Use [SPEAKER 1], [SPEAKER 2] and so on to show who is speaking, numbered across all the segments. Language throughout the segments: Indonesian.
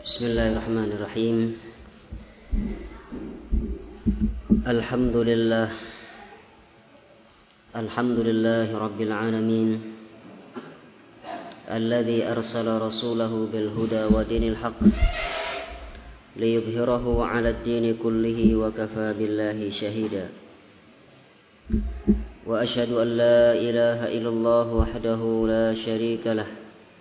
[SPEAKER 1] Bismillahirrahmanirrahim. Alhamdulillahi rabbil alamin. Alladzi arsala rasulahu bil huda wa dinil haqq liyudhhirahu 'ala ad-dini kullihi wa kafaa billahi shahida. Wa asyhadu an la ilaha illallah wahdahu la syarika lah.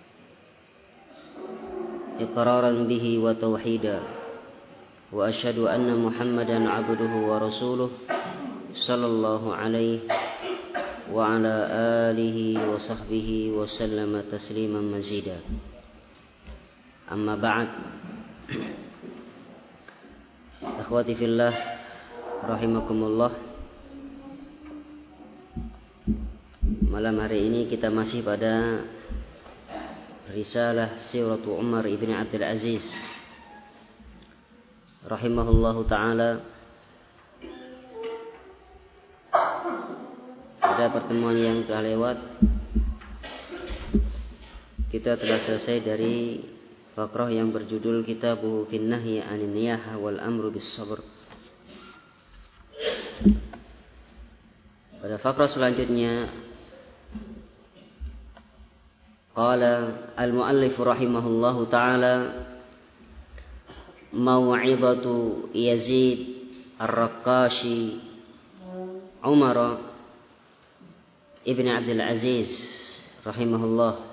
[SPEAKER 1] إقرارا به وتوحيدا وأشهد أن محمدا عبده ورسوله صلى الله عليه وعلى آله وصحبه وسلم تسليما مزيدا. أما بعد، أخواتي في الله رحمكم الله. Malam hari ini kita masih pada Risalah Siratu Umar ibn Abdul Aziz rahimahullahu ta'ala. Pada pertemuan yang telah lewat, kita telah selesai dari fakrah yang berjudul Kitabuhu fin Nahyi 'anil Niyahah wal Amru bis Sabr. Pada fakrah selanjutnya, qala al-muallif rahimahullahu ta'ala, mau'izatu Yazid ar-Raqashi Umar ibn Abdul Aziz rahimahullah.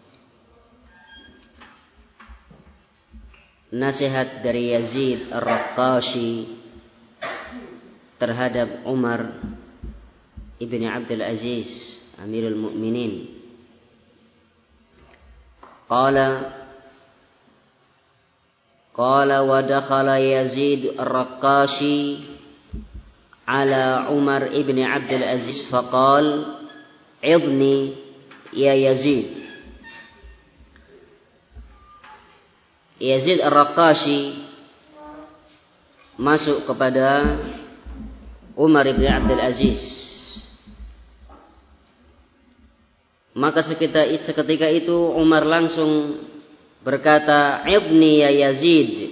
[SPEAKER 1] Nasihat dari Yazid ar-Raqashi terhadap Umar ibn Abdul Aziz Amirul Mukminin. Qala wa dakhala Yazid ar-Raqashi ala Umar ibn Abdul Aziz faqal idni ya Yazid. Yazid ar-Raqashi masuk kepada Umar ibn Abdul Aziz. Maka seketika itu Umar langsung berkata, "Ibni ya Yazid."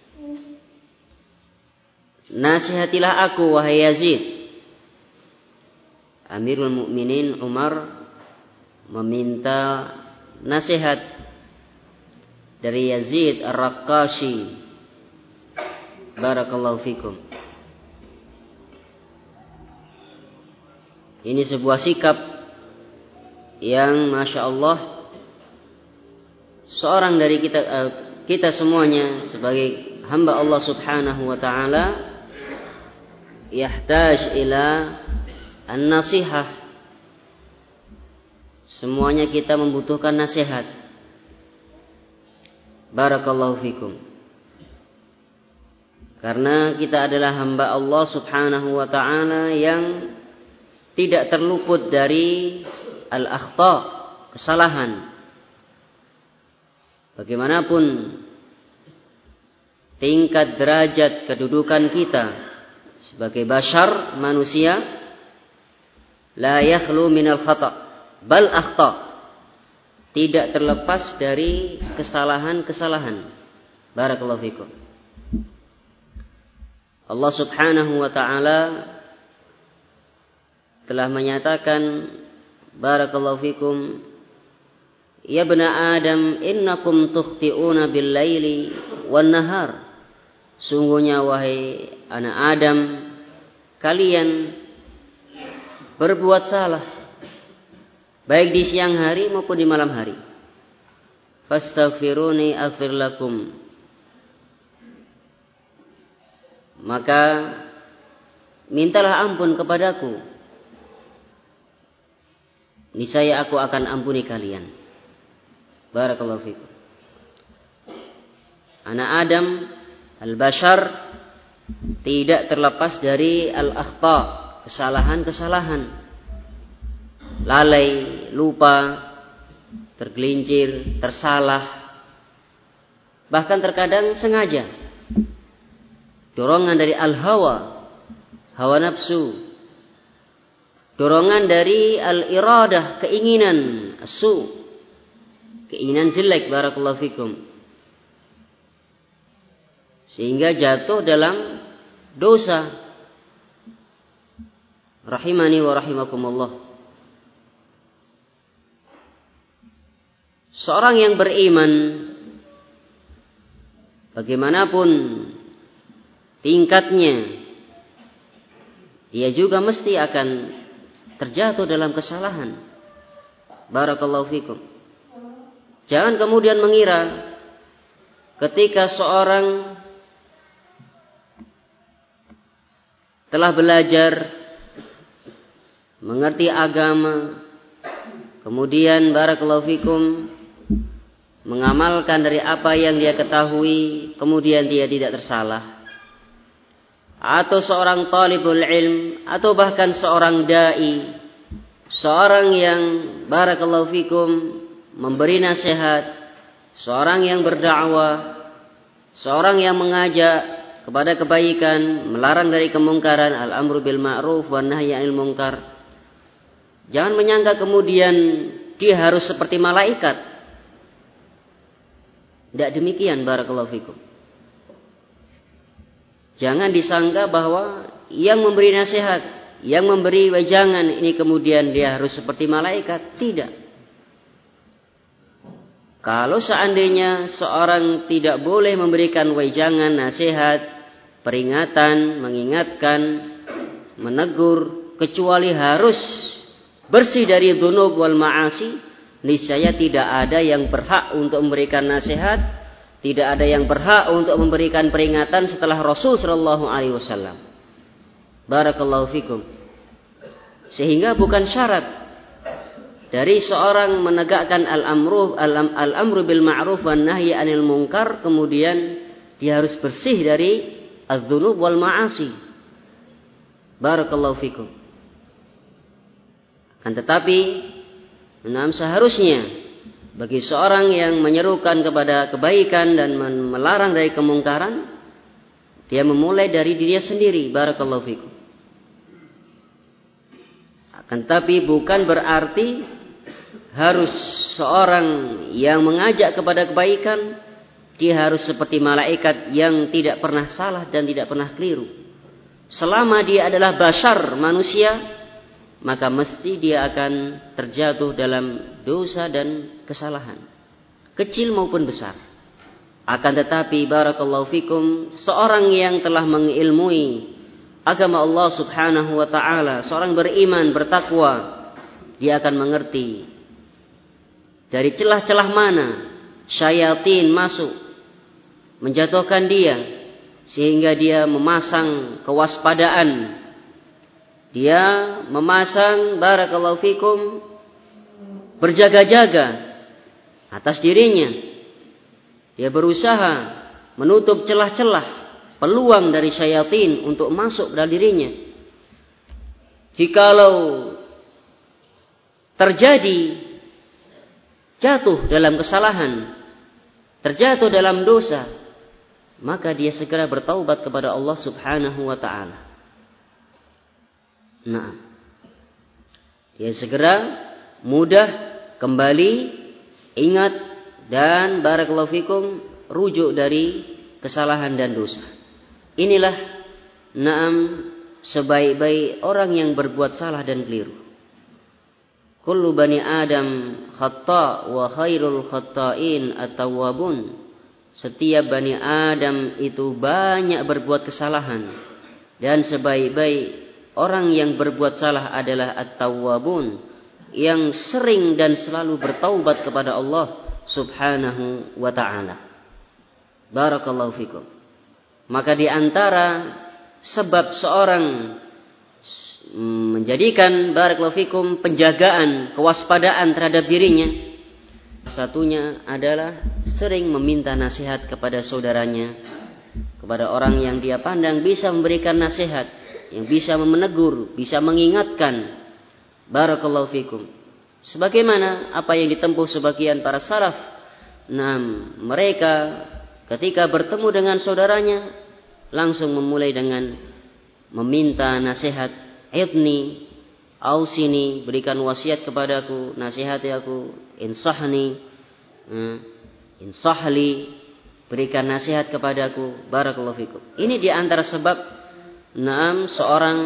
[SPEAKER 1] Nasihatilah aku wahai Yazid. Amirul Mukminin Umar meminta nasihat dari Yazid ar-Raqashi. Barakallahu fikum. Ini sebuah sikap yang Masya Allah seorang dari kita semuanya sebagai hamba Allah subhanahu wa ta'ala yahtaj ila an-nasihah. Semuanya kita membutuhkan nasihat. Barakallahu fikum. Karena kita adalah hamba Allah subhanahu wa ta'ala yang tidak terluput dari al-akhta, kesalahan. Bagaimanapun tingkat derajat kedudukan kita sebagai bashar, manusia, la yakhlu minal khata' bal akhta, tidak terlepas dari kesalahan-kesalahan. Barakallahu fikum. Allah subhanahu wa ta'ala telah menyatakan, barakallahu fikum, ya bani Adam innakum tukhti'una bil laili wan nahar. Sungguhnya wahai anak Adam, kalian berbuat salah baik di siang hari maupun di malam hari. Fastaghfiruni aghfir lakum. Maka mintalah ampun kepadaku, niscaya aku akan ampuni kalian. Barakallahu fikum. Anak Adam, al-bashar, tidak terlepas dari al-akhta, kesalahan-kesalahan. Lalai, lupa, tergelincir, tersalah. Bahkan terkadang sengaja. Dorongan dari al-hawa, hawa nafsu. Dorongan dari al-iradah, keinginan, as-su, keinginan jelek. Barakallahu fikum. sehingga jatuh dalam dosa. Rahimani wa rahimakumullah. Seorang yang beriman, bagaimanapun tingkatnya, dia juga mesti akan terjatuh dalam kesalahan. Barakallahu fikum. Jangan kemudian mengira ketika seorang telah belajar, mengerti agama, kemudian barakallahu fikum mengamalkan dari apa yang dia ketahui, kemudian dia tidak tersalah. Atau seorang talibul ilm, atau bahkan seorang dai, seorang yang barakallahu fikum memberi nasihat, seorang yang berdakwah, seorang yang mengajak kepada kebaikan, melarang dari kemungkaran, al-amru bil ma'ruf wan nahyi 'anil munkar. Jangan menyangka kemudian dia harus seperti malaikat. Tidak demikian, barakallahu fikum. Jangan disangka bahwa yang memberi nasihat, yang memberi wejangan ini kemudian dia harus seperti malaikat. Tidak. Kalau seandainya seorang tidak boleh memberikan wejangan, nasihat, peringatan, mengingatkan, menegur, kecuali harus bersih dari dzunub wal ma'asi, niscaya tidak ada yang berhak untuk memberikan nasihat, tidak ada yang berhak untuk memberikan peringatan setelah Rasul sallallahu alaihi wasallam. Barakallahu fikum. Sehingga bukan syarat dari seorang menegakkan al-amru bil ma'ruf wan nahyi 'anil munkar kemudian dia harus bersih dari adz-dzunub wal ma'asi. Barakallahu fikum. Kan tetapi seharusnya bagi seorang yang menyerukan kepada kebaikan dan melarang dari kemungkaran, dia memulai dari dirinya sendiri. Barakallahu fikum. Akan tapi bukan berarti harus seorang yang mengajak kepada kebaikan dia harus seperti malaikat yang tidak pernah salah dan tidak pernah keliru. Selama dia adalah bashar, manusia, maka mesti dia akan terjatuh dalam dosa dan kesalahan, kecil maupun besar. Akan tetapi barakallahu fikum, seorang yang telah mengilmui agama Allah subhanahu wa ta'ala, seorang beriman, bertakwa, dia akan mengerti dari celah-celah mana syayatin masuk menjatuhkan dia, sehingga dia memasang kewaspadaan. Dia memasang barakallahu fikum berjaga-jaga atas dirinya. Dia berusaha menutup celah-celah peluang dari syayatin untuk masuk dalam dirinya. Jikalau terjadi jatuh dalam kesalahan, terjatuh dalam dosa, maka dia segera bertaubat kepada Allah subhanahu wa ta'ala. Nah, dia segera mudah kembali ingat dan barakallahu fikum rujuk dari kesalahan dan dosa. Inilah sebaik-baik orang yang berbuat salah dan keliru. Kullu bani Adam khata' wa khairul khata'in at-tawwabun. Setiap bani Adam itu banyak berbuat kesalahan dan sebaik-baik orang yang berbuat salah adalah at-tawwabun, yang sering dan selalu bertaubat kepada Allah subhanahu wa ta'ala. Barakallahu fikum. Maka di antara sebab seorang menjadikan barakallahu fikum penjagaan, kewaspadaan terhadap dirinya, satunya adalah sering meminta nasihat kepada saudaranya, kepada orang yang dia pandang bisa memberikan nasihat, yang bisa menegur, bisa mengingatkan. Barakallahu fikum. Sebagaimana apa yang ditempuh sebagian para salaf. Mereka ketika bertemu dengan saudaranya langsung memulai dengan meminta nasihat. Idni, ausini, berikan wasiat kepadaku, nasihati aku, insahni, insahli. berikan nasihat kepadaku. Barakallahu fikum. Ini di antara sebab seorang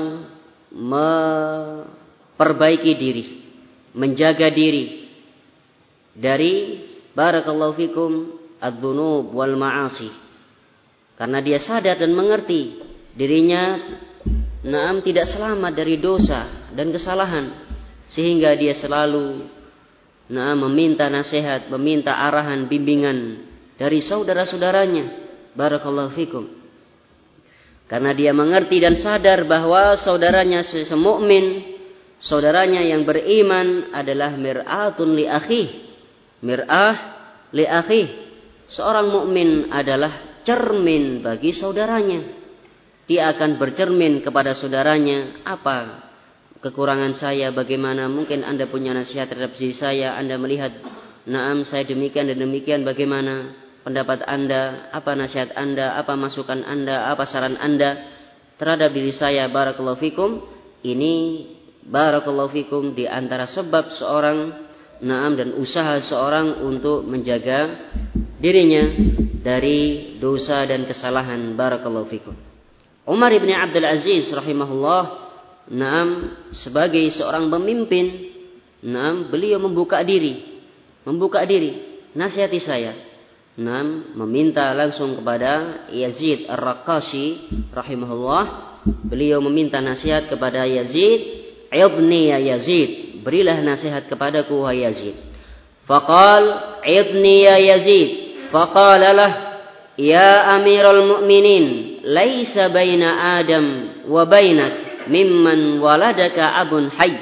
[SPEAKER 1] memperbaiki diri, menjaga diri dari barakallahu fikum adz-dzunub wal ma'asi. Karena dia sadar dan mengerti dirinya tidak selamat dari dosa dan kesalahan, sehingga dia selalu meminta nasihat, meminta arahan, bimbingan dari saudara-saudaranya. Barakallahu fikum. Karena dia mengerti dan sadar bahwa saudaranya semukmin, saudaranya yang beriman adalah mir'atun li akhih. Mir'ah li akhih. Seorang mukmin adalah cermin bagi saudaranya. Dia akan bercermin kepada saudaranya, apa kekurangan saya, bagaimana mungkin Anda punya nasihat terhadap diri saya, Anda melihat, saya demikian dan demikian, bagaimana pendapat Anda, apa nasihat Anda, apa masukan Anda, apa saran Anda terhadap diri saya. Barakallahu fikum. Ini barakallahu fikum di antara sebab seorang dan usaha seorang untuk menjaga dirinya dari dosa dan kesalahan. Barakallahu fikum. Umar bin Abdul Aziz rahimahullah, sebagai seorang pemimpin, beliau membuka diri. Nasihati saya. Meminta langsung kepada Yazid Ar-Raqashi rahimahullah. Beliau meminta nasihat kepada Yazid. "Idni ya Yazid, berilah nasihat kepadaku wahai Yazid." Faqal, "Idni ya Yazid." Faqala lah, "Ya Amirul Mu'minin, laisa baina Adam wa bainak mimman waladaka abun hayy."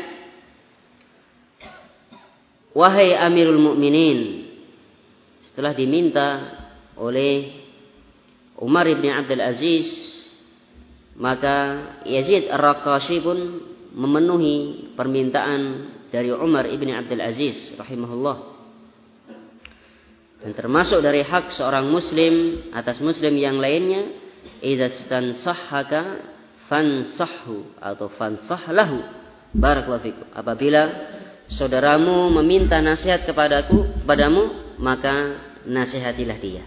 [SPEAKER 1] Wahai Amirul Mukminin, setelah diminta oleh Umar bin Abdul Aziz, maka Yazid Ar-Raqashi pun memenuhi permintaan dari Umar bin Abdul Aziz rahimahullah. Dan termasuk dari hak seorang muslim atas muslim yang lainnya, idza stansahhaka fansahhu atau fansahlahu. Barakallahu fikum. Apabila saudaramu meminta nasihat kepadamu, maka nasihatilah dia.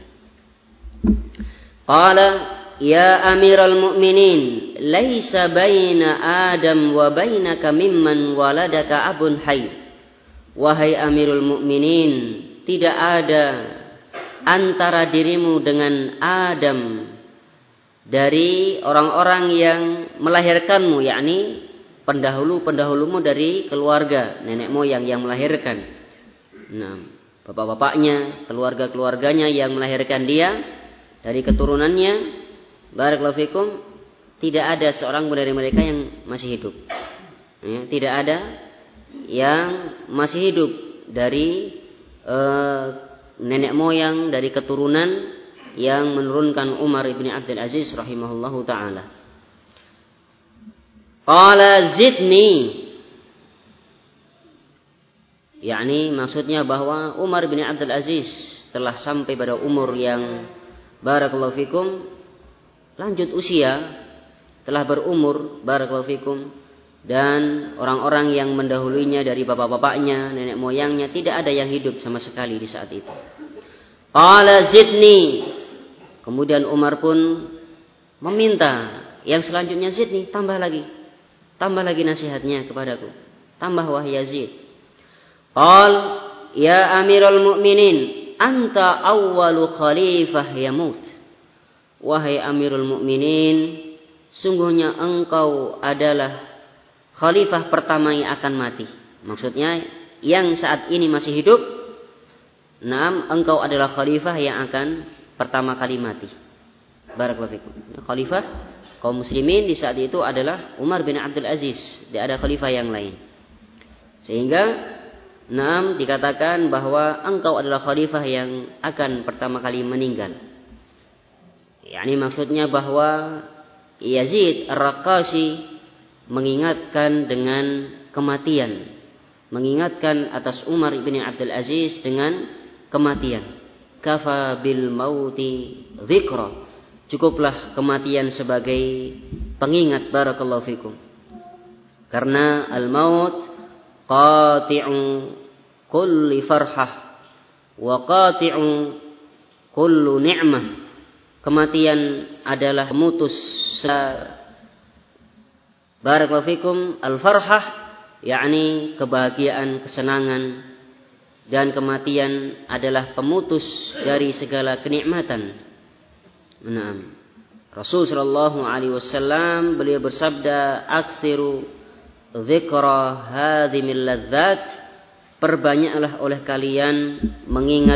[SPEAKER 1] Qala, "Ya Amiral Mu'minin, laisa baina Adam wa bainaka mimman waladaka abun hayy." Wahai Amirul Mu'minin, tidak ada antara dirimu dengan Adam dari orang-orang yang melahirkanmu, yakni pendahulumu dari keluarga, nenek moyang yang melahirkan. Bapak-bapaknya, keluarga-keluarganya yang melahirkan dia, dari keturunannya, barakallahu fikum, tidak ada seorang dari mereka yang masih hidup. Tidak ada yang masih hidup dari nenek moyang, dari keturunan yang menurunkan Umar bin Abdul Aziz rahimahullahu ta'ala. Qala zidni, yakni maksudnya bahwa Umar bin Abdul Aziz telah sampai pada umur yang barakallahu fikum lanjut usia, telah berumur, barakallahu fikum, dan orang-orang yang mendahulunya dari bapak-bapaknya, nenek moyangnya tidak ada yang hidup sama sekali di saat itu. Qala zidni, kemudian Umar pun meminta yang selanjutnya, zidni, tambah lagi nasihatnya kepadaku, tambah wahai Yazid. Qal, ya Amirul Mu'minin, anta awwalu khalifah yamut. Wahai Amirul Mu'minin, sungguhnya engkau adalah khalifah pertama yang akan mati. Maksudnya yang saat ini masih hidup, engkau adalah khalifah yang akan pertama kali mati. Barakallahu fikum. Khalifah kaum muslimin di saat itu adalah Umar bin Abdul Aziz, tidak ada khalifah yang lain. Sehingga dikatakan bahwa engkau adalah khalifah yang akan pertama kali meninggal. Yani maksudnya bahwa Yazid Ar-Raqashi mengingatkan dengan kematian, mengingatkan atas Umar bin Abdul Aziz dengan kematian. Kafa bil mauti dzikra, cukuplah kematian sebagai pengingat. Barakallahu fikum. Karena al-maut qati'u kulli farhah wa qati'u kullu ni'mah. Kematian adalah pemutus. Barakallahu fikum. Al-farhah, yakni kebahagiaan, kesenangan. Dan kematian adalah pemutus dari segala kenikmatan. Naam. Rasul sallallahu alaihi wasallam beliau bersabda, "Aktsiru dzikra hadhimil ladzat." Perbanyaklah oleh kalian mengingat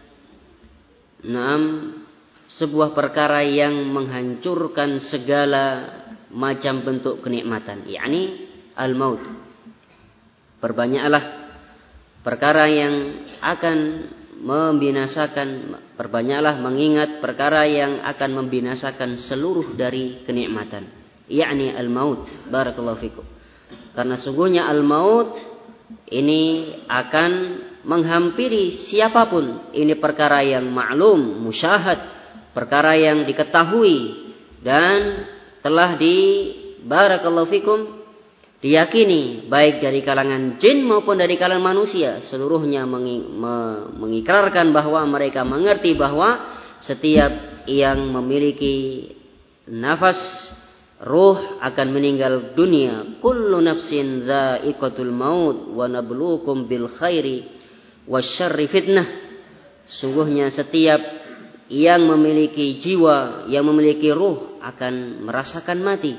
[SPEAKER 1] sebuah perkara yang menghancurkan segala macam bentuk kenikmatan, yakni al-maut. Perbanyaklah perkara yang akan membinasakan, perbanyaklah mengingat perkara yang akan membinasakan seluruh dari kenikmatan, yakni al-maut. Barakallahu fikum. Karena sungguhnya al-maut ini akan menghampiri siapapun. Ini perkara yang maklum, musyahad, perkara yang diketahui dan telah barakallahu fikum diyakini baik dari kalangan jin maupun dari kalangan manusia. Seluruhnya mengikrarkan bahwa mereka mengerti bahwa setiap yang memiliki nafas, ruh akan meninggal dunia. Kullu nafsin dha'iqatul maut wa nabluukum bil khairi wasyarri fitnah. Sungguhnya setiap yang memiliki jiwa, yang memiliki ruh akan merasakan mati.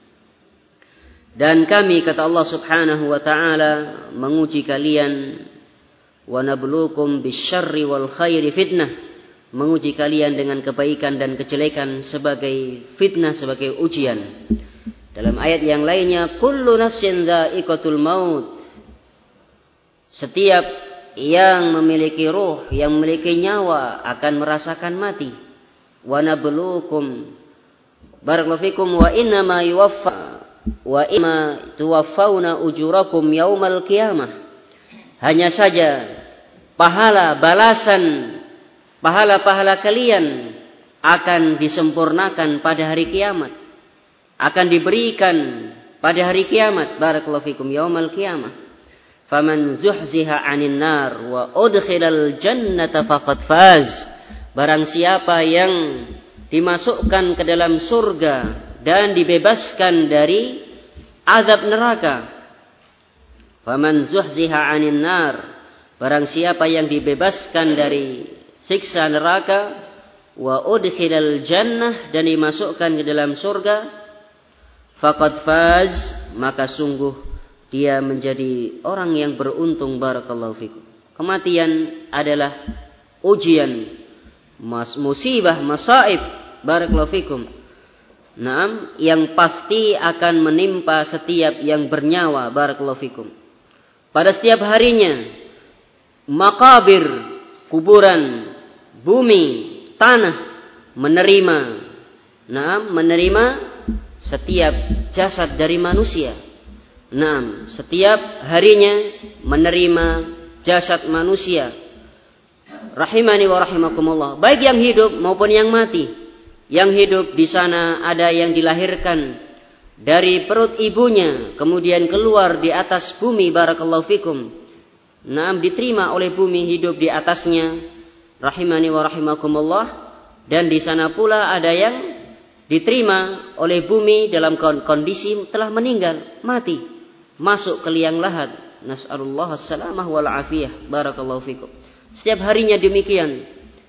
[SPEAKER 1] Dan kami, kata Allah Subhanahu wa taala, menguji kalian, wa nabluukum bisyarri wal khairi fitnah, menguji kalian dengan kebaikan dan kejelekan sebagai fitnah, sebagai ujian. Dalam ayat yang lainnya, kullu nafsin dha'iqatul maut. Setiap yang memiliki ruh, yang memiliki nyawa akan merasakan mati. Wa nabluukum barakallahu fikum wa inna tuwaffawna ujurakum yaumal qiyamah. Hanya saja pahala kalian akan disempurnakan pada hari kiamat, akan diberikan pada hari kiamat. Barakallahu fikum, yaumal qiyamah. Faman zuhziha 'anil nar wa udkhilal jannata faqad faz. Barang siapa yang dimasukkan ke dalam surga dan dibebaskan dari azab neraka. Faman zuhziha 'anil nar, barang siapa yang dibebaskan dari siksa neraka, wa udkhilal jannah, dan dimasukkan ke dalam surga, faqad faz, maka sungguh dia menjadi orang yang beruntung. Barakallahu fikum. Kematian adalah ujian, musibah, masaib. Barakallahu fikum. Naam, yang pasti akan menimpa setiap yang bernyawa. Barakallahu fikum. Pada setiap harinya, makabir, kuburan, bumi, tanah menerima setiap jasad dari manusia. Setiap harinya menerima jasad manusia. Rahimani wa rahimakumullah. Baik yang hidup maupun yang mati. Yang hidup di sana ada yang dilahirkan dari perut ibunya, kemudian keluar di atas bumi. Barakallahu fikum. Diterima oleh bumi, hidup di atasnya. Rahimani wa rahimakumullah. Dan di sana pula ada yang diterima oleh bumi dalam kondisi telah meninggal, mati, masuk ke liang lahat. Nas'alullah as-salamah wal afiyah. Barakallahu fikum. Setiap harinya demikian.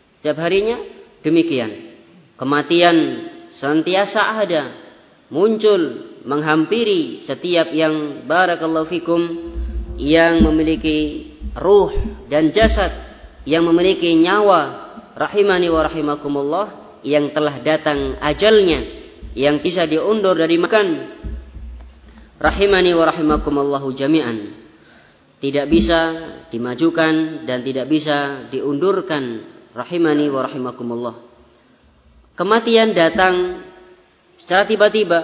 [SPEAKER 1] Kematian senantiasa ada, muncul, menghampiri setiap yang barakallahu fikum, yang memiliki ruh dan jasad, yang memiliki nyawa. Rahimani wa rahimakumullah, yang telah datang ajalnya, yang bisa diundur dari makan. Rahimani wa rahimakumullahu jami'an. Tidak bisa dimajukan dan tidak bisa diundurkan. Rahimani wa rahimakumullah. Kematian datang secara tiba-tiba.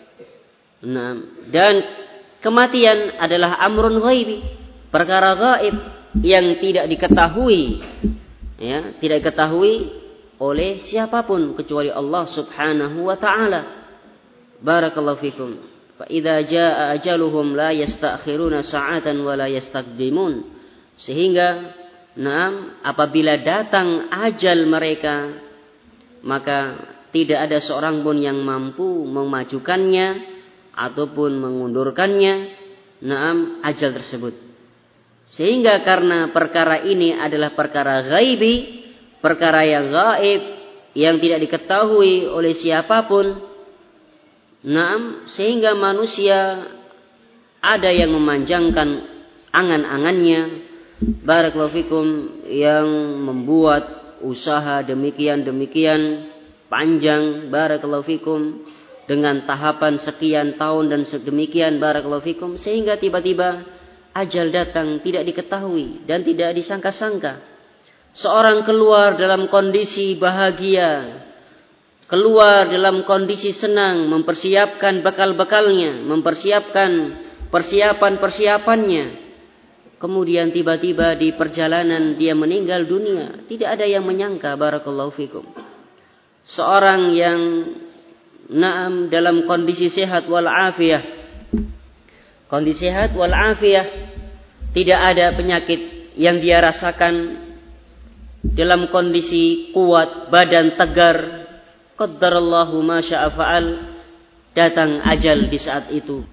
[SPEAKER 1] Dan kematian adalah amrun ghaibi, perkara gaib yang tidak diketahui, tidak diketahui oleh siapapun kecuali Allah Subhanahu wa taala. Barakallahu fikum. Fa idza jaa ajaluhum la yastakhiruna sa'atan wa la yastaqdimun. Sehingga apabila datang ajal mereka, maka tidak ada seorang pun yang mampu memajukannya ataupun mengundurkannya, ajal tersebut. Sehingga karena perkara ini adalah perkara ghaibi, perkara yang gaib, yang tidak diketahui oleh siapapun, sehingga manusia ada yang memanjangkan angan-angannya, barakallahu fikum, yang membuat usaha demikian panjang, barakallahu fikum, dengan tahapan sekian tahun dan sedemikian, barakallahu fikum, sehingga tiba-tiba ajal datang tidak diketahui dan tidak disangka-sangka. Seorang keluar dalam kondisi bahagia, keluar dalam kondisi senang, mempersiapkan bekal-bekalnya, mempersiapkan persiapan-persiapannya. Kemudian tiba-tiba di perjalanan dia meninggal dunia. Tidak ada yang menyangka, barakallahu fikum. Seorang yang dalam kondisi sehat wal afiyah, kondisi sehat wal afiyah, tidak ada penyakit yang dia rasakan, dalam kondisi kuat, badan tegar, qaddarallahu ma syaa fa'al, datang ajal di saat itu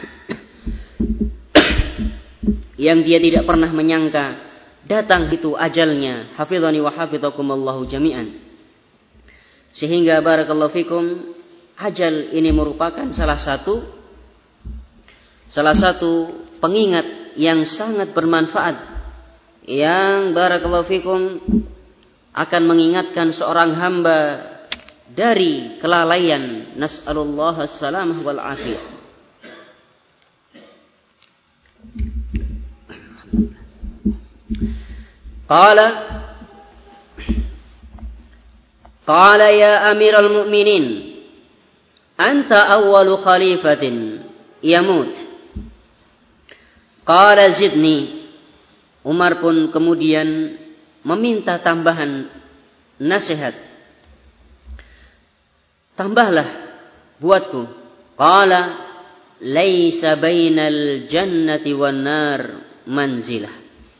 [SPEAKER 1] yang dia tidak pernah menyangka, datang itu ajalnya. Hafizani wa hafizakumullahu jami'an. Sehingga barakallahu fikum, ajal ini merupakan salah satu pengingat yang sangat bermanfaat, yang barakallahu fikum akan mengingatkan seorang hamba dari kelalaian. Nas'alullah as-salamah wal afiyah. Qala ya amiral mu'minin, anta awwalu khalifatin yamut. Qala zidni. Umar pun kemudian meminta tambahan nasihat. Tambahlah buatku. Qala laisa bainal jannati wan nar manzilah.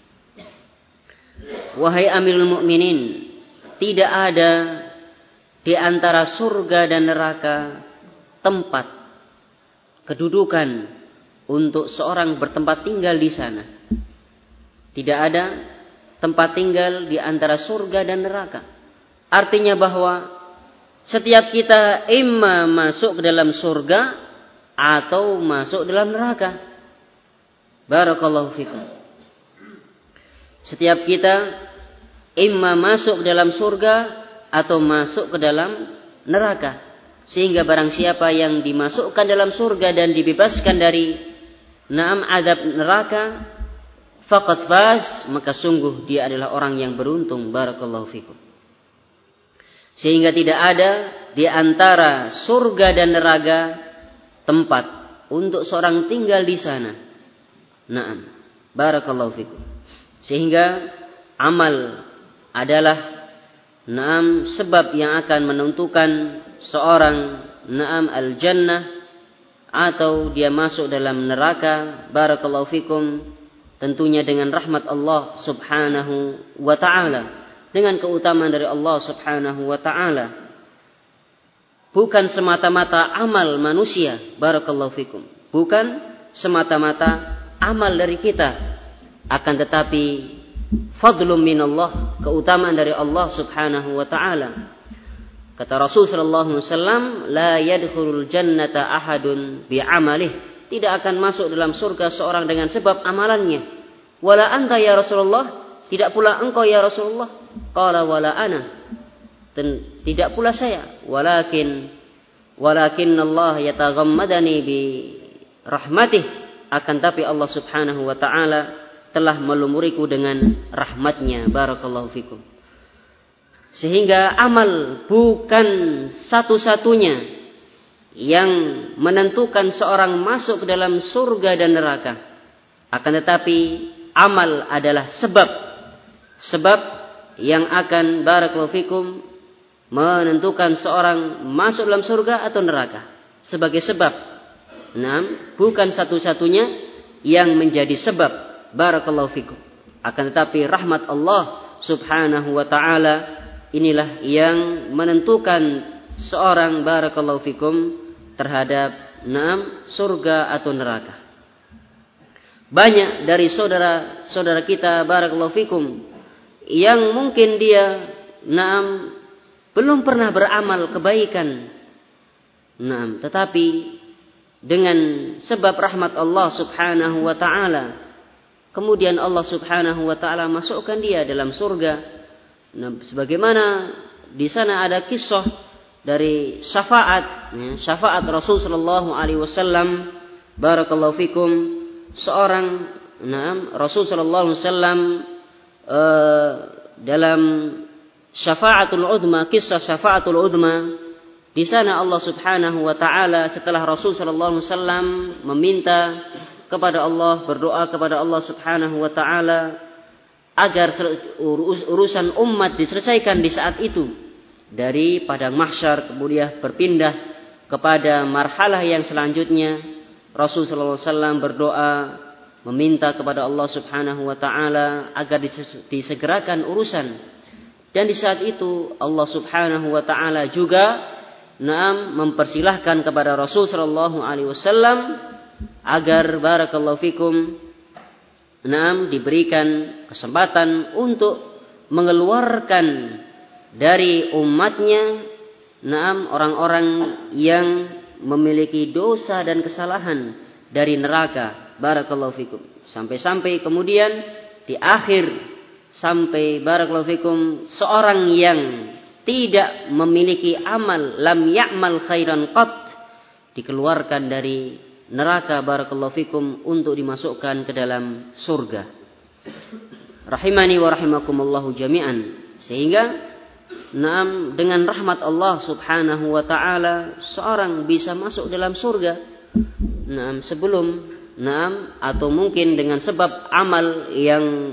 [SPEAKER 1] Wahai amirul mukminin, tidak ada di antara surga dan neraka tempat kedudukan untuk seorang bertempat tinggal di sana. Tidak ada tempat tinggal di antara surga dan neraka. Artinya bahwa setiap kita imma masuk ke dalam surga atau masuk dalam neraka. Barakallahu fikum. Setiap kita imma masuk ke dalam surga atau masuk ke dalam neraka. Sehingga barang siapa yang dimasukkan dalam surga dan dibebaskan dari azab neraka, faqad faz, maka sungguh dia adalah orang yang beruntung. Barakallahu fikum. Sehingga tidak ada di antara surga dan neraka tempat untuk seorang tinggal di sana. Naam. Barakallahu fikum. Sehingga amal adalah sebab yang akan menentukan seorang al-jannah atau dia masuk dalam neraka. Barakallahu fikum. Tentunya dengan rahmat Allah subhanahu wa ta'ala, dengan keutamaan dari Allah subhanahu wa ta'ala, bukan semata-mata amal manusia. Barakallahu fikum. Bukan semata-mata amal dari kita, akan tetapi fadlun minallah, keutamaan dari Allah subhanahu wa ta'ala. Kata Rasul sallallahu alaihi wasallam, la yadkhulul jannata ahadun bi'amalih, tidak akan masuk dalam surga seorang dengan sebab amalannya. Wala anta ya Rasulullah, tidak pula engkau ya Rasulullah. Qala wala ana, dan tidak pula saya. Walakin Allah yataghammadani bi rahmatih, akan tapi Allah subhanahu wa ta'ala telah melumuriku dengan rahmatnya. Barakallahu fikum. Sehingga amal bukan satu-satunya yang menentukan seorang masuk ke dalam surga dan neraka. Akan tetapi amal adalah sebab yang akan, barakallahu fikum, menentukan seorang masuk dalam surga atau neraka. Sebagai sebab. Bukan satu-satunya yang menjadi sebab. Barakallahu fikum. Akan tetapi rahmat Allah subhanahu wa ta'ala inilah yang menentukan seorang barakallahu fikum terhadap surga atau neraka. Banyak dari saudara-saudara kita barakallahu fikum yang mungkin dia belum pernah beramal kebaikan. Tetapi dengan sebab rahmat Allah subhanahu wa ta'ala, kemudian Allah subhanahu wa ta'ala masukkan dia dalam surga. Sebagaimana di sana ada kisah dari syafaat Rasul sallallahu alaihi wasallam barakallahu fikum, seorang Rasul sallallahu alaihi wasallam dalam syafaatul udma, kisah syafaatul udma. Di sana Allah subhanahu wa ta'ala setelah Rasul sallallahu alaihi wasallam meminta kepada Allah, berdoa kepada Allah subhanahu wa ta'ala agar urusan umat diselesaikan di saat itu, dari padang mahsyar kemudian berpindah kepada marhalah yang selanjutnya. Rasul sallallahu alaihi wasallam berdoa meminta kepada Allah subhanahu wa ta'ala agar disegerakan urusan. Dan di saat itu Allah subhanahu wa ta'ala juga mempersilahkan kepada Rasul sallallahu alaihi wasallam agar barakallahu fikum diberikan kesempatan untuk mengeluarkan dari umatnya orang-orang yang memiliki dosa dan kesalahan dari neraka barakallahu fikum, sampai kemudian di akhir sampai barakallahu fikum seorang yang tidak memiliki amal, lam ya'mal khairan qat, dikeluarkan dari neraka barakallahu fikum untuk dimasukkan ke dalam surga. Rahimani wa rahimakumullahu jami'an. Sehingga dengan rahmat Allah subhanahu wa ta'ala seorang bisa masuk dalam surga sebelum atau mungkin dengan sebab amal yang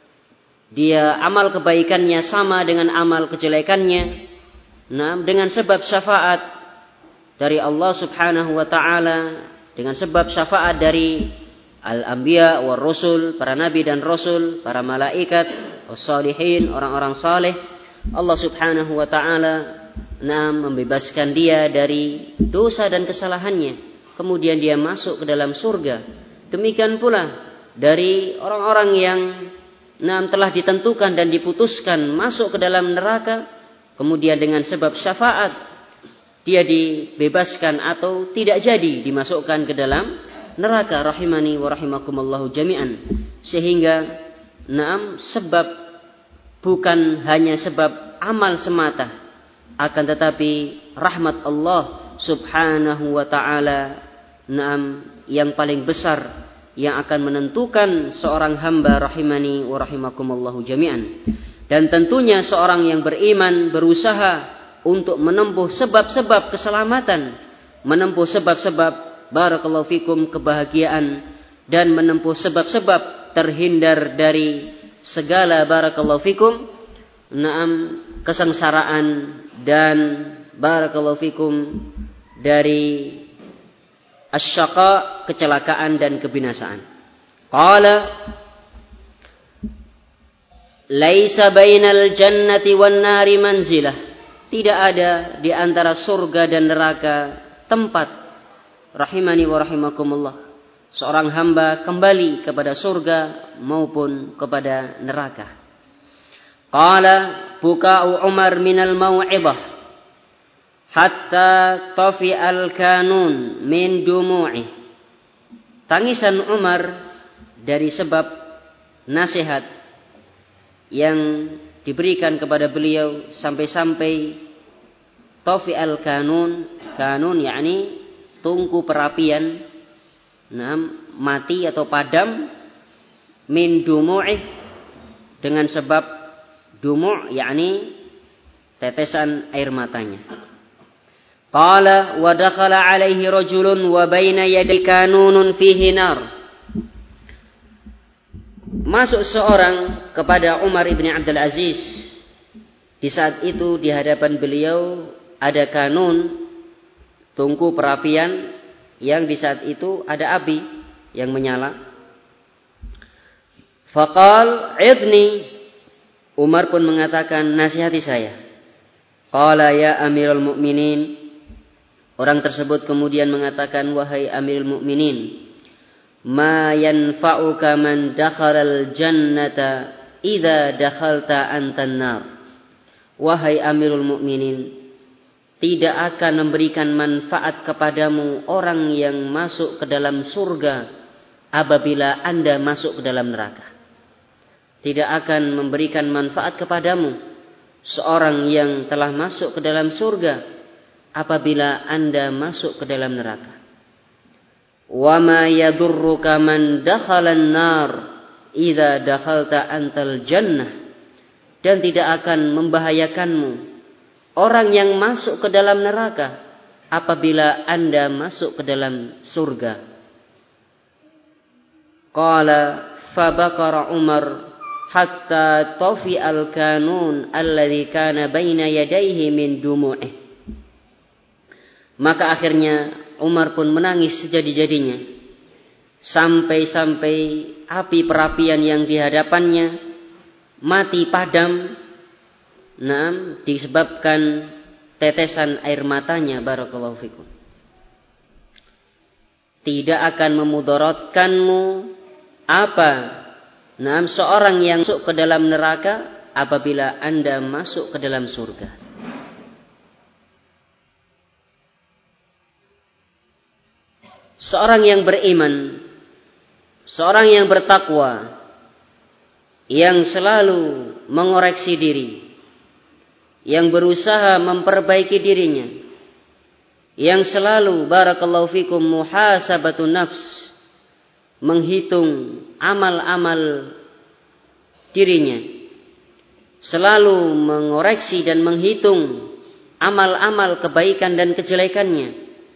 [SPEAKER 1] dia amal kebaikannya sama dengan amal kejelekannya, dengan sebab syafaat dari Allah subhanahu wa ta'ala, dengan sebab syafaat dari al-anbiya wa rasul, para nabi dan rasul, para malaikat, as-salihin, orang-orang saleh, Allah subhanahu wa ta'ala membebaskan dia dari dosa dan kesalahannya, kemudian dia masuk ke dalam surga. Demikian pula dari orang-orang yang telah ditentukan dan diputuskan masuk ke dalam neraka, kemudian dengan sebab syafaat dia dibebaskan atau tidak jadi dimasukkan ke dalam neraka. Rahimani wa rahimakumullahu jami'an. Sehingga sebab bukan hanya sebab amal semata, akan tetapi rahmat Allah subhanahu wa ta'ala yang paling besar yang akan menentukan seorang hamba rahimani wa rahimakumullahu jami'an. Dan tentunya seorang yang beriman berusaha untuk menempuh sebab-sebab keselamatan, menempuh sebab-sebab barakallahu fikum kebahagiaan, dan menempuh sebab-sebab terhindar dari segala barakallahu fikum kesengsaraan dan barakallahu fikum dari asyaqa, kecelakaan dan kebinasaan. Qala laisa bainal jannati wan nari manzilah, tidak ada di antara surga dan neraka tempat. Rahimani wa rahimakumullah, seorang hamba kembali kepada surga maupun kepada neraka. Qala buka'u Umar minal mau'izah hatta tafi al-kanun min dumu'i. Tangisan Umar dari sebab nasihat yang diberikan kepada beliau sampai-sampai tafi al-kanun, kanun yakni tungku perapian, mati atau padam, min dumu'i dengan sebab dumu' yakni tetesan air matanya. Qala wa dakhala alaihi rajulun wa baina yadayhi kanunun fihi nar. Masuk seorang kepada Umar ibn Abdul Aziz. Di saat itu di hadapan beliau ada kanun, tungku perapian, yang di saat itu ada api yang menyala. Faqal idni. Umar pun mengatakan, nasihati saya. Qala ya Amirul Mukminin. Orang tersebut kemudian mengatakan, wahai Amirul Mukminin, ma yanfa'uka man dakhalal jannata idza dakhalta antan nar. Wahai Amirul Mukminin, tidak akan memberikan manfaat kepadamu orang yang masuk ke dalam surga apabila Anda masuk ke dalam neraka. Tidak akan memberikan manfaat kepadamu seorang yang telah masuk ke dalam surga apabila Anda masuk ke dalam neraka. Wa ma yadurruka man dakhalan nar idza dakhalta antal jannah. Dan tidak akan membahayakanmu orang yang masuk ke dalam neraka apabila Anda masuk ke dalam surga. Qala fabakara Umar hatta tafi al-kanun alladhi kana baina yadayhi min dumu'ih. Maka akhirnya Umar pun menangis sejadi-jadinya sampai-sampai api perapian yang di hadapannya mati padam, disebabkan tetesan air matanya. Barakallahu fikum. Tidak akan memudaratkanmu seorang yang masuk ke dalam neraka apabila Anda masuk ke dalam surga. Seorang yang beriman, seorang yang bertakwa, yang selalu mengoreksi diri, yang berusaha memperbaiki dirinya, yang selalu barakallahu fikum muhasabatun nafs, menghitung amal-amal dirinya, selalu mengoreksi dan menghitung amal-amal kebaikan dan kejelekannya.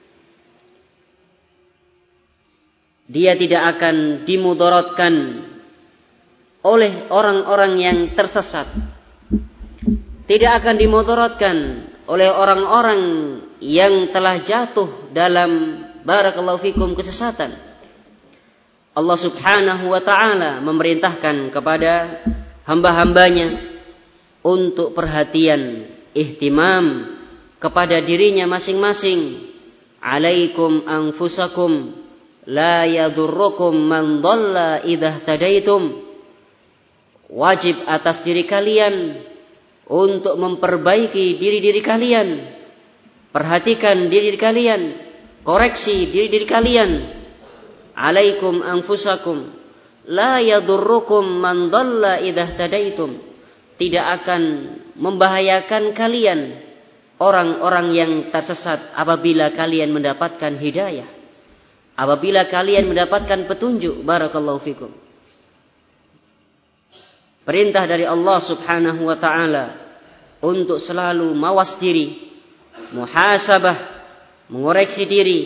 [SPEAKER 1] Dia tidak akan dimudaratkan oleh orang-orang yang tersesat. Tidak akan dimudaratkan oleh orang-orang yang telah jatuh dalam barakallahu fikum kesesatan. Allah Subhanahu wa ta'ala memerintahkan kepada hamba-hambanya untuk perhatian, ihtimam kepada dirinya masing-masing. Alaikum anfusakum la yadurrukum man dhalla idza tadaitum. Wajib atas diri kalian untuk memperbaiki diri-diri kalian. Perhatikan diri kalian, koreksi diri kalian. Alaikum anfusakum la yadurrukum man dhalla idza tadaitum. Tidak akan membahayakan kalian orang-orang yang tersesat apabila kalian mendapatkan hidayah, apabila kalian mendapatkan petunjuk. Barakallahu fikum. Perintah dari Allah Subhanahu wa ta'ala untuk selalu mawas diri, muhasabah, mengoreksi diri,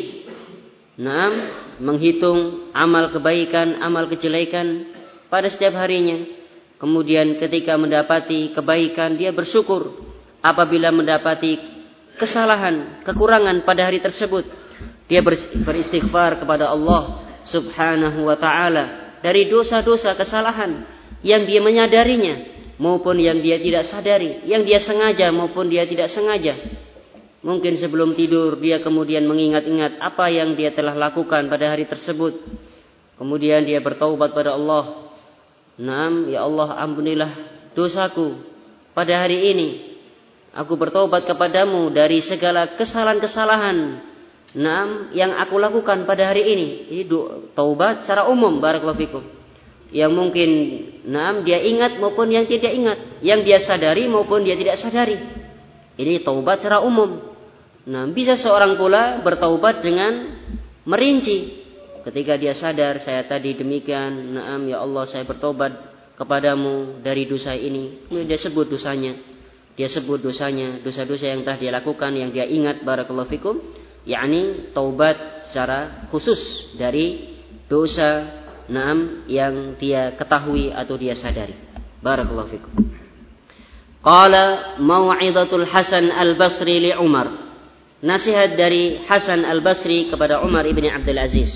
[SPEAKER 1] menghitung amal kebaikan, amal kejelekan pada setiap harinya. Kemudian ketika mendapati kebaikan, dia bersyukur. Apabila mendapati kesalahan, kekurangan pada hari tersebut, dia beristighfar kepada Allah Subhanahu wa ta'ala dari dosa-dosa kesalahan yang dia menyadarinya maupun yang dia tidak sadari, yang dia sengaja maupun dia tidak sengaja. Mungkin sebelum tidur dia kemudian mengingat-ingat apa yang dia telah lakukan pada hari tersebut. Kemudian dia bertaubat pada Allah. Ya Allah, ampunilah dosaku pada hari ini. Aku bertaubat kepadamu dari segala kesalahan-kesalahan yang aku lakukan pada hari ini. Ini taubat secara umum, barakallahu fikum. Yang mungkin dia ingat maupun yang tidak ingat, yang dia sadari maupun dia tidak sadari. Ini taubat secara umum. Bisa seorang pula bertaubat dengan merinci. Ketika dia sadar, saya tadi demikian, ya Allah, saya bertaubat kepadamu dari dosa ini. Kemudian dia sebut dosanya. Dia sebut dosanya, dosa-dosa yang telah dia lakukan, yang dia ingat, barakallahu fikum. Yakni taubat secara khusus dari dosa yang dia ketahui atau dia sadari. Barakallahu fikum. Qala mau'izatul Hasan al-Basri li Umar. Nasihat dari Hasan al-Basri kepada Umar ibn Abdul Aziz.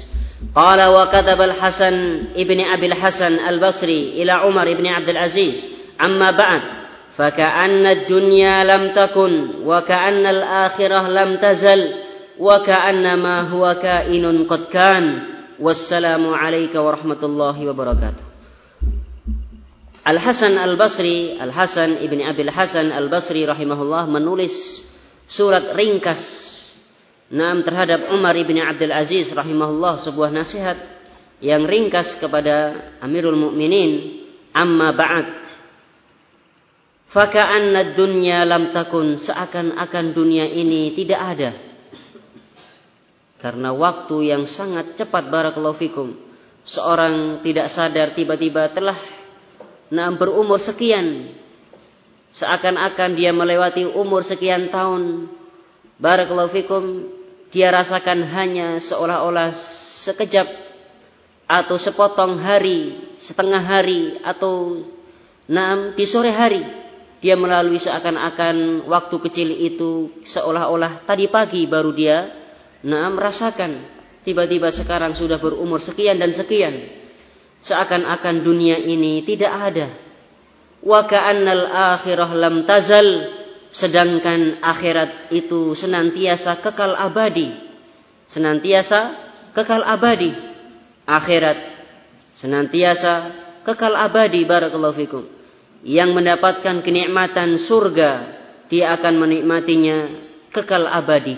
[SPEAKER 1] Qala wa kataba al-Hasan ibn Abi al-Hasan al-Basri ila Umar ibn Abdul Aziz, amma ba'd, fa ka'anna ad-dunya lam takun wa ka'anna al-akhirah lam tazal wa ka'anna ma huwa ka'inun qad kan. Wassalamu alayka warahmatullahi wabarakatuh. Al-Hasan al-Basri, Al-Hasan ibn Abi al-Hasan al-Basri rahimahullah menulis surat ringkas terhadap Umar ibn Abdul Aziz rahimahullah, sebuah nasihat yang ringkas kepada Amirul Mukminin. Amma ba'd, faka'anna dunya lam takun, seakan-akan dunia ini tidak ada. Karena waktu yang sangat cepat, barakallahu fikum, seorang tidak sadar tiba-tiba telah berumur sekian, seakan-akan dia melewati umur sekian tahun. Barakallahu fikum, dia rasakan hanya seolah-olah sekejap atau sepotong hari, setengah hari, atau di sore hari. Dia melalui seakan-akan waktu kecil itu seolah-olah tadi pagi baru dia rasakan. Tiba-tiba sekarang sudah berumur sekian dan sekian. Seakan-akan dunia ini tidak ada. Wa ka'annal akhirah lam tazal, sedangkan akhirat itu senantiasa kekal abadi. Senantiasa kekal abadi. Akhirat senantiasa kekal abadi, barakallahu fikum. Yang mendapatkan kenikmatan surga, dia akan menikmatinya kekal abadi.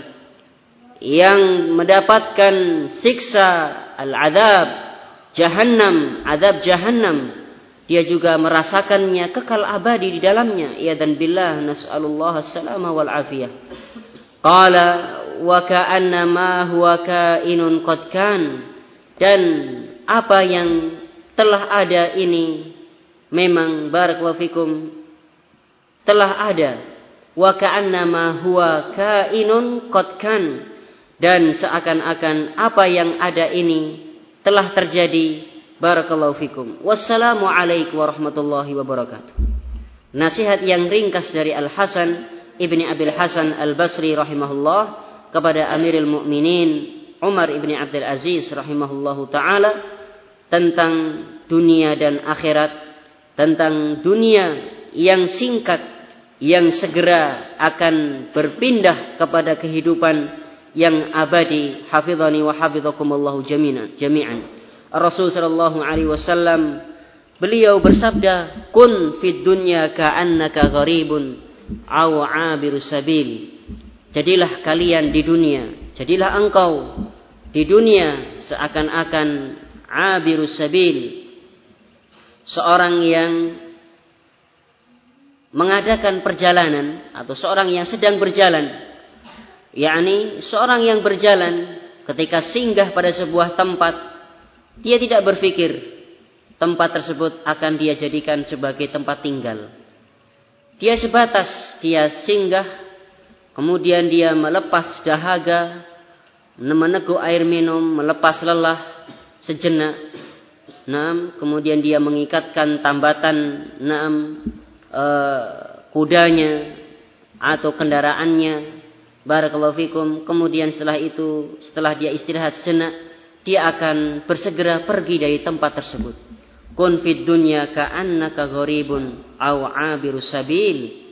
[SPEAKER 1] Yang mendapatkan siksa al-adab Jahannam, azab Jahannam, dia juga merasakannya kekal abadi di dalamnya. Ya dan billah, nas'alullah as-salama wal afiyah. Qala wa ka'anna ma huwa ka'inun qad kan, dan apa yang telah ada ini memang, barakallahu fikum, telah ada. Wa ka'anna ma huwa ka'inun qad kan, dan seakan-akan apa yang ada ini telah terjadi, barakallahu fikum. Wassalamu alaikum warahmatullahi wabarakatuh. Nasihat yang ringkas dari Al-Hasan ibni Abi al-Hasan al-Basri rahimahullah kepada Amirul Mukminin Umar ibni Abdul Aziz rahimahullahu ta'ala tentang dunia dan akhirat, tentang dunia yang singkat, yang segera akan berpindah kepada kehidupan yang abadi. Hafizani wa hafizakumullahu jami'an. Rasul sallallahu alaihi wasallam, beliau bersabda, kun fid dunya ka'annaka gharibun aw 'abiru sabil. Jadilah kalian di dunia, jadilah engkau di dunia seakan-akan 'abiru sabil, seorang yang mengadakan perjalanan atau seorang yang sedang berjalan. yakni seorang yang berjalan ketika singgah pada sebuah tempat, dia tidak berpikir tempat tersebut akan dia jadikan sebagai tempat tinggal. Dia sebatas dia singgah, kemudian dia melepas dahaga, meneguk air minum, melepas lelah sejenak. Kemudian dia mengikatkan tambatan kudanya atau kendaraannya. Barakallahu fikum. Kemudian setelah itu, setelah dia istirahat sejenak, dia akan bersegera pergi dari tempat tersebut. Kun fid dunya ka'annaka gharibun aw 'abiru sabil.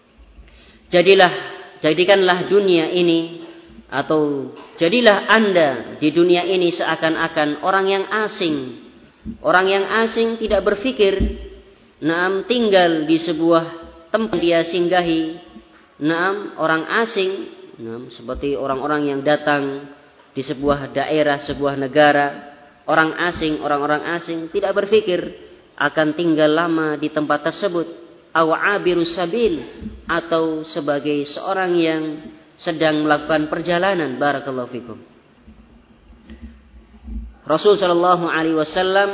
[SPEAKER 1] Jadikanlah dunia ini, atau jadilah Anda di dunia ini seakan-akan orang yang asing. Orang yang asing tidak berpikir tinggal di sebuah tempat dia singgahi. Orang asing seperti orang-orang yang datang di sebuah daerah, sebuah negara. Orang-orang asing tidak berpikir akan tinggal lama di tempat tersebut. Aw 'abiru sabil, atau sebagai seorang yang sedang melakukan perjalanan. Barakallahu fikum. Rasul sallallahu alaihi wasallam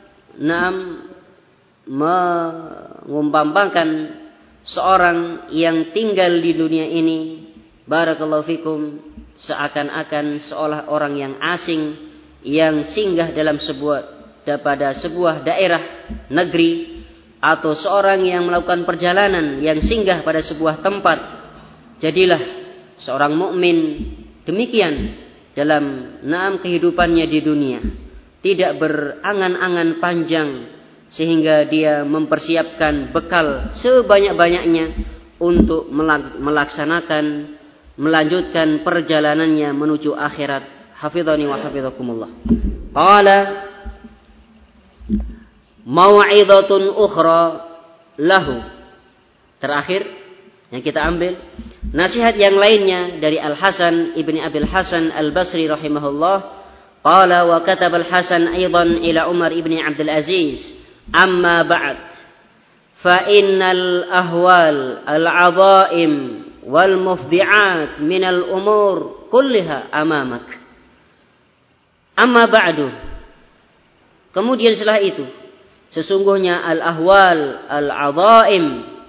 [SPEAKER 1] mengumpamakan seorang yang tinggal di dunia ini, barakallahu fikum, seakan-akan seolah orang yang asing yang singgah pada sebuah daerah, negeri, atau seorang yang melakukan perjalanan yang singgah pada sebuah tempat. Jadilah seorang mukmin demikian. dalam kehidupannya di dunia, tidak berangan-angan panjang sehingga dia mempersiapkan bekal sebanyak-banyaknya untuk melanjutkan perjalanannya menuju akhirat. Hafizani wa hafizakumullah. Qala mau'izatun ukhra lahu. Terakhir yang kita ambil nasihat yang lainnya dari Al-Hasan ibni Abil Hasan Al-Basri rahimahullah. Qala wa kataba Al-Hasan aidan ila Umar ibni Abdul Aziz, amma ba'd fa innal ahwal al-'adha'im wal mufdi'at min al-umur kulliha amamak. Amma ba'du, kemudian setelah itu, sesungguhnya al-ahwal al-'adha'im,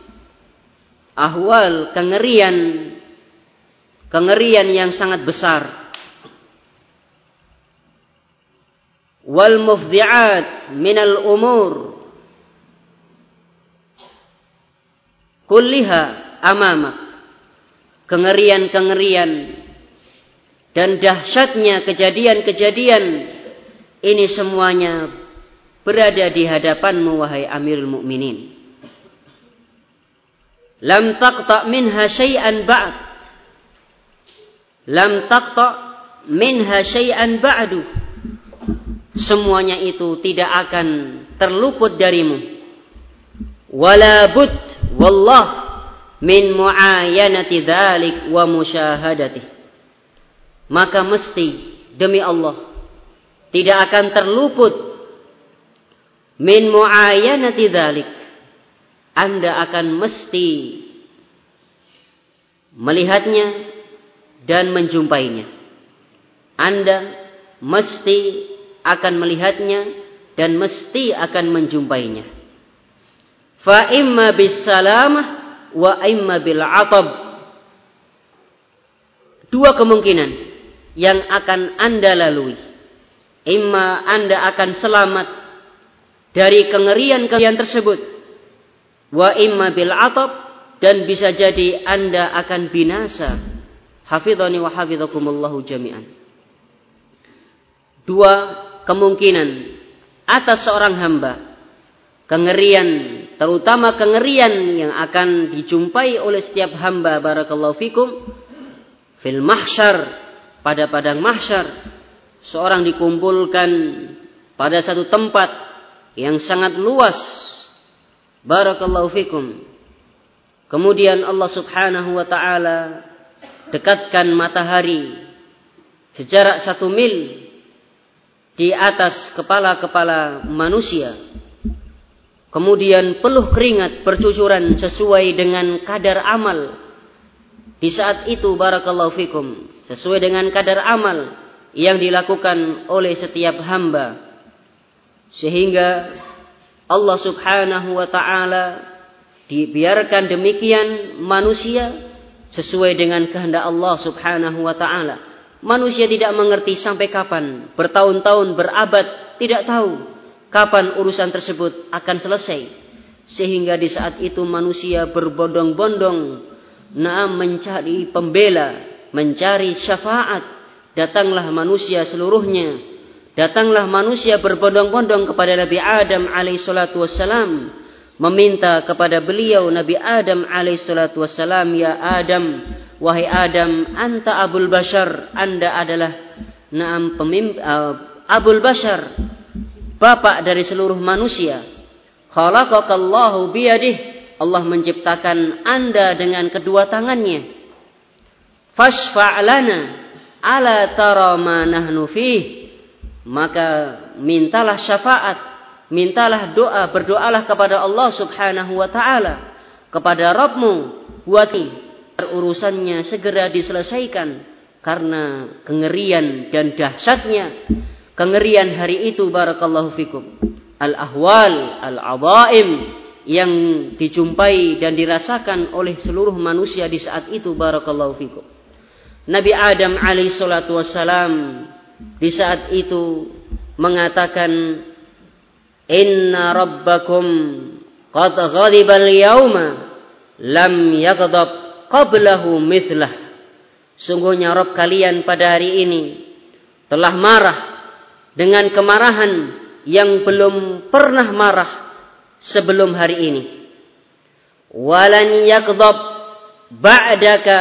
[SPEAKER 1] ahwal kengerian yang sangat besar, wal mufdi'at minal umur kulliha amamak, kengerian dan dahsyatnya kejadian-kejadian ini semuanya berada di hadapanmu wahai Amirul Mukminin. Lam taqta minha syai'an ba'd. Lam taqta minha syai'an ba'du. Semuanya itu tidak akan terluput darimu. Wala bud wallah min muayanati dzalik wa musyahadati. Maka mesti demi Allah tidak akan terluput min muayanati dzalik. Anda akan mesti melihatnya dan menjumpainya. Anda mesti akan melihatnya dan mesti akan menjumpainya. Fa imma bis salamah wa imma bil 'atab. Dua kemungkinan yang akan Anda lalui. Imma Anda akan selamat dari kengerian-kengerian tersebut. Wa imma bil 'atab, dan bisa jadi Anda akan binasa. Hafizani wa hafizakumullahu jami'an. Dua kemungkinan atas seorang hamba. Kengerian, terutama kengerian yang akan dijumpai oleh setiap hamba, barakallahu fikum, fil mahsyar, pada padang mahsyar. Seorang dikumpulkan pada satu tempat yang sangat luas, barakallahu fikum. Kemudian Allah subhanahu wa ta'ala dekatkan matahari sejarak 1 mil di atas kepala-kepala manusia. Kemudian peluh keringat bercucuran sesuai dengan kadar amal. Di saat itu, barakallahu fikum, sesuai dengan kadar amal yang dilakukan oleh setiap hamba. Sehingga Allah subhanahu wa ta'ala dibiarkan demikian manusia sesuai dengan kehendak Allah subhanahu wa ta'ala. Manusia tidak mengerti sampai kapan, bertahun-tahun, berabad, tidak tahu kapan urusan tersebut akan selesai. Sehingga di saat itu manusia berbondong-bondong mencari pembela, mencari syafaat. Datanglah manusia seluruhnya. Datanglah manusia berbondong-bondong kepada Nabi Adam alaihissalatu wassalam, meminta kepada beliau Nabi Adam alaihissalatu wassalam, ya Adam, wahai Adam, anta abul bashar, Anda adalah abul bashar, bapak dari seluruh manusia. Khalaqakallahu biyadih, Allah menciptakan Anda dengan kedua tangannya. Fashfa' lana ala tara ma nahnu fih, maka mintalah syafaat, mintalah doa, berdoalah kepada Allah subhanahu wa ta'ala, kepada Rabbmu, buat urusannya segera diselesaikan. Karena kengerian dan dahsyatnya kengerian hari itu, barakallahu fikum, al-ahwal al-'adha'im yang dijumpai dan dirasakan oleh seluruh manusia di saat itu, barakallahu fikum. Nabi Adam alaihissalatu wassalam di saat itu mengatakan, inna rabbakum qad ghadiba al-yawma lam yaghdab qablahu mithlah. Sungguhnya Rabb kalian pada hari ini telah marah dengan kemarahan yang belum pernah marah sebelum hari ini. Walan yakdhab ba'daka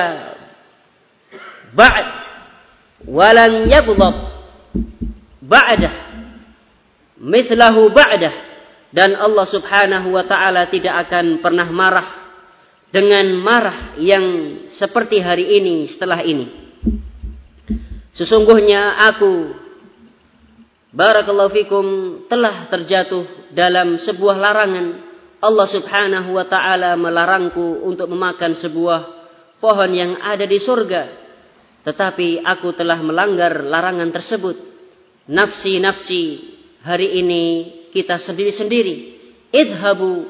[SPEAKER 1] ba'd walan yakdhab ba'dah mithlahu ba'dah, dan Allah Subhanahu wa taala tidak akan pernah marah dengan marah yang seperti hari ini setelah ini. Sesungguhnya aku, barakallahu fikum, telah terjatuh dalam sebuah larangan. Allah Subhanahu wa taala melarangku untuk memakan sebuah pohon yang ada di surga, tetapi aku telah melanggar larangan tersebut. Nafsi, nafsi, hari ini kita sendiri-sendiri. Idhabu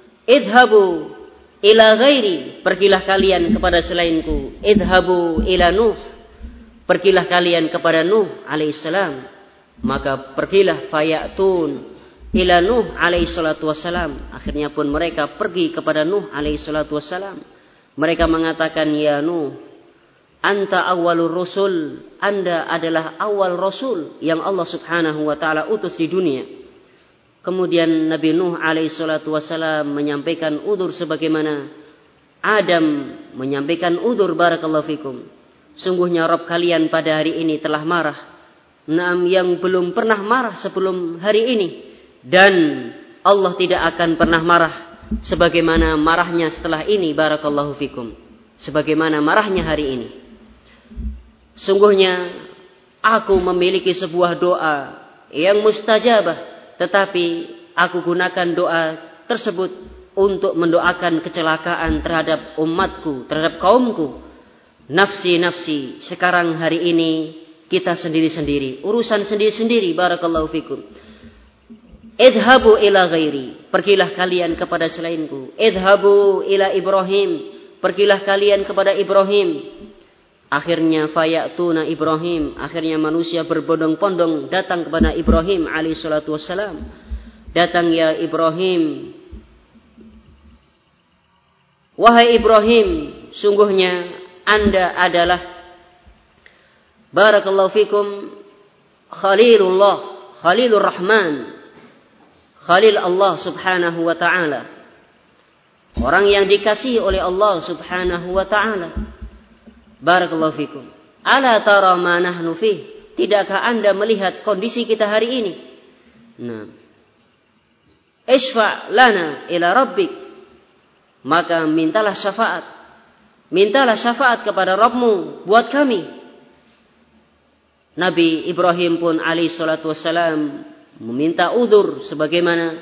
[SPEAKER 1] ila ghairi, pergilah kalian kepada selainku. Idhabu ila Nuh, pergilah kalian kepada Nuh alaihissalam. Maka pergilah fayatun ila Nuh alaihissalatu wassalam. Akhirnya pun mereka pergi kepada Nuh alaihissalatu wassalam. Mereka mengatakan, ya Nuh, anta awwalur rusul, Anda adalah awal rasul yang Allah Subhanahu wa taala utus di dunia. Kemudian Nabi Nuh alaihissalatu wassalam menyampaikan udzur sebagaimana Adam menyampaikan udzur, barakallahu fikum. Sungguhnya Rabb kalian pada hari ini telah marah, yang belum pernah marah sebelum hari ini, dan Allah tidak akan pernah marah sebagaimana marahnya setelah ini, barakallahu fikum, sebagaimana marahnya hari ini. Sungguhnya aku memiliki sebuah doa yang mustajabah, tetapi aku gunakan doa tersebut untuk mendoakan kecelakaan terhadap umatku, terhadap kaumku. Nafsi, nafsi, sekarang hari ini kita sendiri-sendiri, urusan sendiri-sendiri, barakallahu fikum. Idhabu ila ghairi, pergilah kalian kepada selainku. Idhabu ila Ibrahim, pergilah kalian kepada Ibrahim. Akhirnya fayatuna Ibrahim, akhirnya manusia berbondong-bondong datang kepada Ibrahim alaihi salatu wassalam. Datang, ya Ibrahim, wahai Ibrahim, sungguhnya Anda adalah, barakallahu fikum, Khalilullah, Khalilur Rahman, Khalil Allah Subhanahu wa ta'ala, orang yang dikasihi oleh Allah Subhanahu wa ta'ala. Barakallahu fikum. Ala tara ma nahnu fih, tidakkah Anda melihat kondisi kita hari ini? Nah, isfa' lana ila rabbik, maka mintalah syafaat. Mintalah syafaat kepada Rabbmu buat kami. Nabi Ibrahim pun alaihi salatu wassalam meminta udzur sebagaimana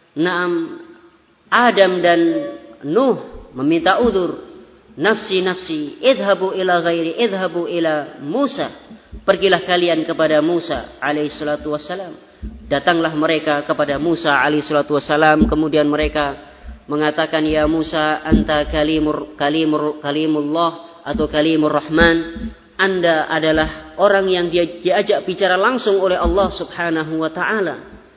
[SPEAKER 1] Adam dan Nuh meminta udzur. Nafsi, nafsi, idhabu ila ghairi, idhabu ila Musa, pergilah kalian kepada Musa alaihi salatu wassalam. Datanglah mereka kepada Musa alaihi salatu wassalam. Kemudian mereka mengatakan, ya Musa, anta kalimullah atau kalimur Rahman, Anda adalah orang yang diajak bicara langsung oleh Allah Subhanahu wa ta'ala.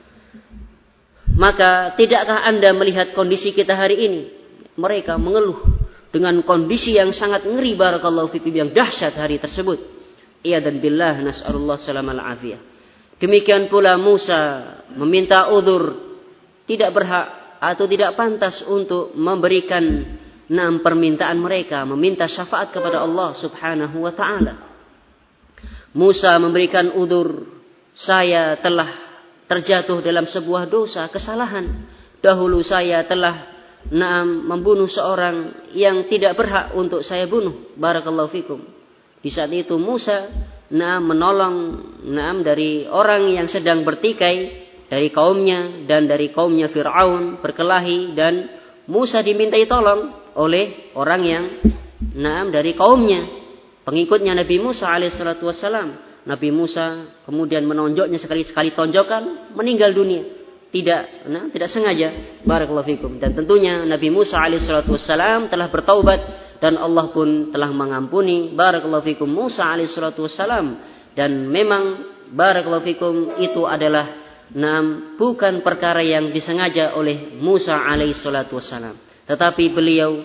[SPEAKER 1] Maka tidakkah Anda melihat kondisi kita hari ini? Mereka mengeluh dengan kondisi yang sangat ngeri, barakallahu fikum, yang dahsyat hari tersebut. Iyadan billah, nas'alullah salamal afiyah. Demikian pula Musa meminta udzur, tidak berhak atau tidak pantas untuk memberikan permintaan mereka, meminta syafaat kepada Allah Subhanahu wa ta'ala. Musa memberikan udzur, saya telah terjatuh dalam sebuah dosa, kesalahan. Dahulu saya telah membunuh seorang yang tidak berhak untuk saya bunuh, barakallahu fikum. Di saat itu Musa menolong dari orang yang sedang bertikai dari kaumnya dan dari kaumnya Fir'aun berkelahi, dan Musa dimintai tolong oleh orang yang dari kaumnya, pengikutnya Nabi Musa alaihissalatu wassalam. Nabi Musa kemudian menonjoknya sekali-sekali tonjokan, meninggal dunia. Tidak sengaja, barakallahu fikum. Dan tentunya Nabi Musa alaihissalatu wassalam telah bertaubat dan Allah pun telah mengampuni, barakallahu fikum, Musa alaihissalatu wassalam. Dan memang barakallahu fikum itu adalah bukan perkara yang disengaja oleh Musa alaihissalatu wassalam, tetapi beliau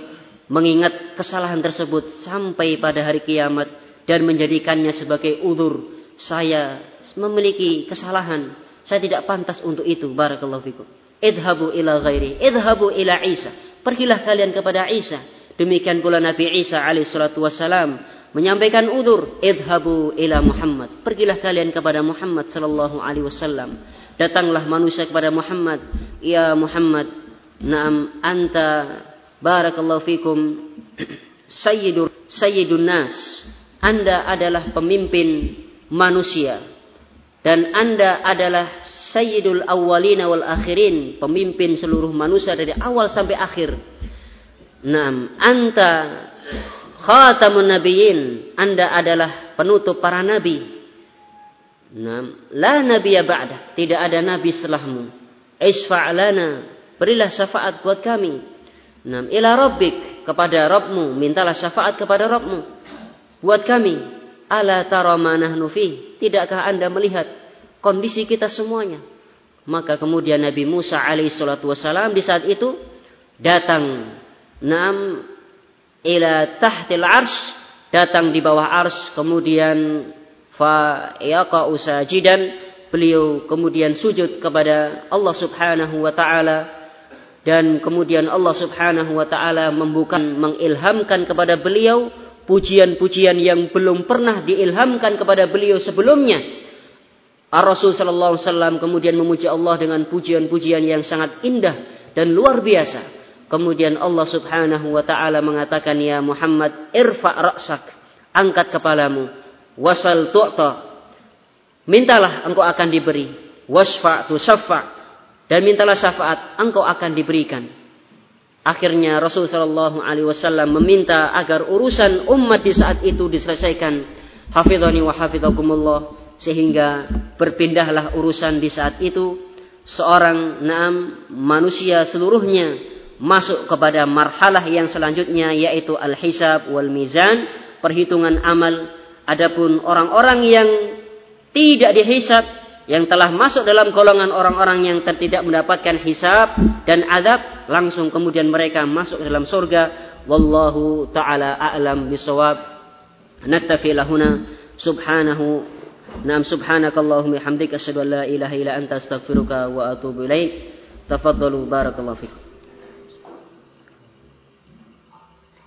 [SPEAKER 1] mengingat kesalahan tersebut sampai pada hari kiamat dan menjadikannya sebagai udzur, saya memiliki kesalahan, saya tidak pantas untuk itu. Barakallahu fikum. Idhabu ila ghairi, idhabu ila Isa. Pergilah kalian kepada Isa. Demikian pula Nabi Isa alaihissalatu wassalam menyampaikan udzur, idhabu ila Muhammad. Pergilah kalian kepada Muhammad sallallahu alaihi wasallam. Datanglah manusia kepada Muhammad, ya Muhammad, na'am anta barakallahu fikum sayyidun nas. Anda adalah pemimpin manusia dan Anda adalah sayyidul awwalina wal akhirin, pemimpin seluruh manusia dari awal sampai akhir. Naam, anta khatamun nabiyyin, Anda adalah penutup para nabi. Naam, la nabiyya ba'dak, tidak ada nabi setelahmu. Isfa' lana, berilah syafaat buat kami. Naam, ila rabbik, kepada Rabbmu, mintalah syafaat kepada Rabbmu buat kami. Ala tara ma nahnu fi, tidakkah Anda melihat kondisi kita semuanya? Maka kemudian Nabi Musa alaihi salatu wasalam di saat itu datang, naam, ila tahtil arsy, datang di bawah arsy, kemudian fa yaqa'u sajidan, beliau kemudian sujud kepada Allah Subhanahu wa taala, dan kemudian Allah Subhanahu wa taala mengilhamkan kepada beliau pujian-pujian yang belum pernah diilhamkan kepada beliau sebelumnya. Ar-Rasul sallallahu alaihi wasallam kemudian memuji Allah dengan pujian-pujian yang sangat indah dan luar biasa. Kemudian Allah Subhanahu wa taala mengatakan, ya Muhammad, irfa' ra'sak, angkat kepalamu, wasal tu'ta, mintalah engkau akan diberi, wasfa' tusaffa', dan mintalah syafaat engkau akan diberikan. Akhirnya Rasul sallallahu alaihi wasallam meminta agar urusan umat di saat itu diselesaikan. Hafizani wa hafizakumullah, sehingga berpindahlah urusan di saat itu. Seorang manusia seluruhnya masuk kepada marhalah yang selanjutnya, yaitu al-hisab wal mizan, perhitungan amal. Adapun orang-orang yang tidak dihisab, yang telah masuk dalam golongan orang-orang yang tidak mendapatkan hisab dan adab, langsung kemudian mereka masuk dalam surga. Wallahu ta'ala a'lam bisawab. Naktafi lahuna subhanakallahumma hamdika asyhadu an la ilaha illa anta astaghfiruka wa atubu ilaik. Tafaddalu barakallahu fikum.